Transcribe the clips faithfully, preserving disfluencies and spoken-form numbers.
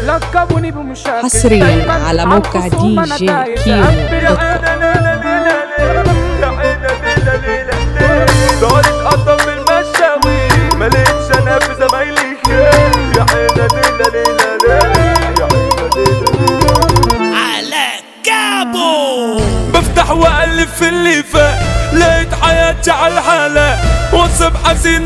لقبوني بمشاكل حصريا على موقع دي جي كيمو دوت كوم. دارت قطم المشاوي ملقتش انا في زمايلي خير يا عينا ليلة ليلة ليلة يا عينا ليلة على كابو. بفتح واقلب في اللي فات لقيت حياتي على الحالة وصف حزينة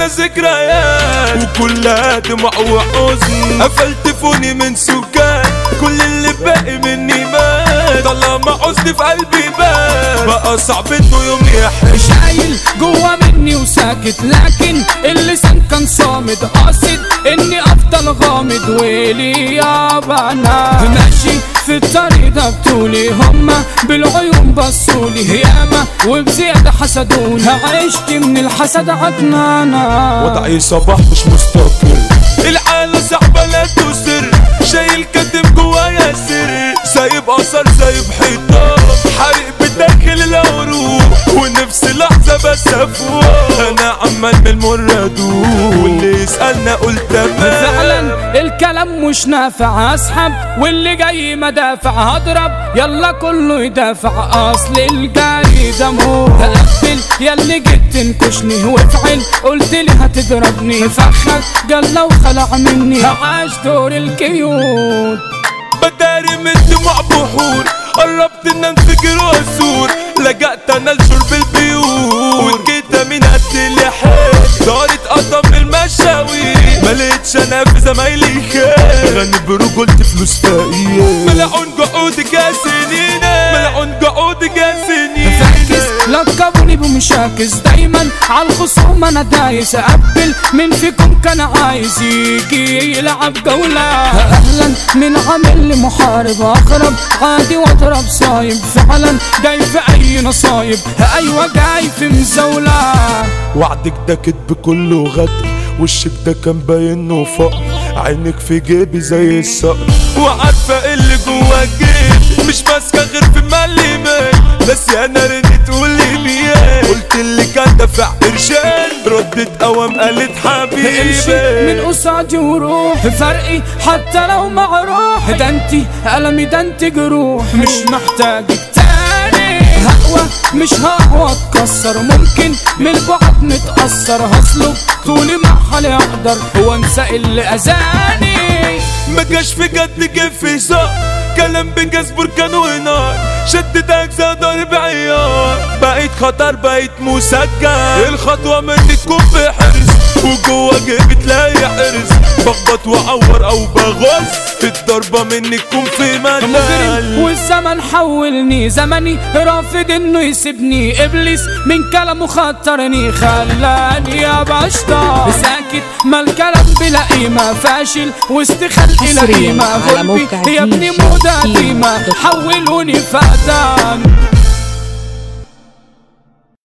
ذكريات وكلها دموع وحزن. قفلت فوني من سكان كل اللي باقي مني مات طالما حزني في قلبي بات بقى صعب انه يوم يحن. شايل جوا مني وساكت لكن اللسان كان صامد قاصد اني افضل غامض. ويلي يا بنا ماشي في الطريق ده بطولي هما بالعيون بصولي ياما وبزيادة حسدوني عشت من الحسد عدنانا. وضعي صباح مش مستقر الحالة صعبة لا تسر شايل كاتم جوايا سر سايب اثر سايب حيطان حريق بداخل العروق ونفسي لحظة بس افوق. انا عمال من المرة ادوق واللي يسألنا قلت تمام. فعلا الكلام مش نافع اسحب واللي جاي مدافع هضرب يلا كله يدافع اصل الجاي ده موت. هقفل ياللي جيت تنكشني وافعل قلت لي هتضربني فخر جلا وخلع مني عاش دور الكيوت. بداري من دموع بحور قربت ان انفجر واسور لجأت انا لشرب البيور وجيت من قد اللحية دارت قطم المشاوي ملقتش انا في زمايلي خير غني برجولتي فلوس فقير ملعون جحودك يا سنين ملعون جحودك يا سنين. لقبوني بمشاكس دايما عالخصوم انا دايس اقبل من فيكم كان عايز يجي يلعب جولة. اهلا من عامل محارب اخرب عادي واضرب صايب فعلا جاي في اي نصايب ايوه جاي في مزولة. وعدك ده كدب كله غدر وشك ده كان باين فقر عينك في جيبي زي الصقر وعارفة اللي جوا جيبي مش ماسكة غير في مليمات بس انا ردت تقولي بيه قلت اللي كان دافع قرشين ردت قوام قالت حبيبي امشي من قصادي وروح فرقي حتى لو معروح ده انتي ألمي ده انتي جروح مش محتاجك تاني هقوى مش هقوى اتكسر ممكن من البعد نتأثر هسلك طولي مع حالي اقدر هو انسى اللي اذاني. مجاش في جد جيب في زق كلام بجاز بركان ونار شدت اجزاء ضرب عيار بقيت خطر بقيت مسجل الخطوة مني تكون في حرص وجوا جيبي تلاقي حرص بخبط واعور او بغص الضربة مني تكون في مجال. والزمن حولني زمني رافض انه يسيبني ابليس من كلامه خطرني خلاني يا بشطة ساكت ما الكلام بلا قيمة فاشل وسط خلقي لا قيمة غلبي يا ابني موضة قديمة حولوني فقدان.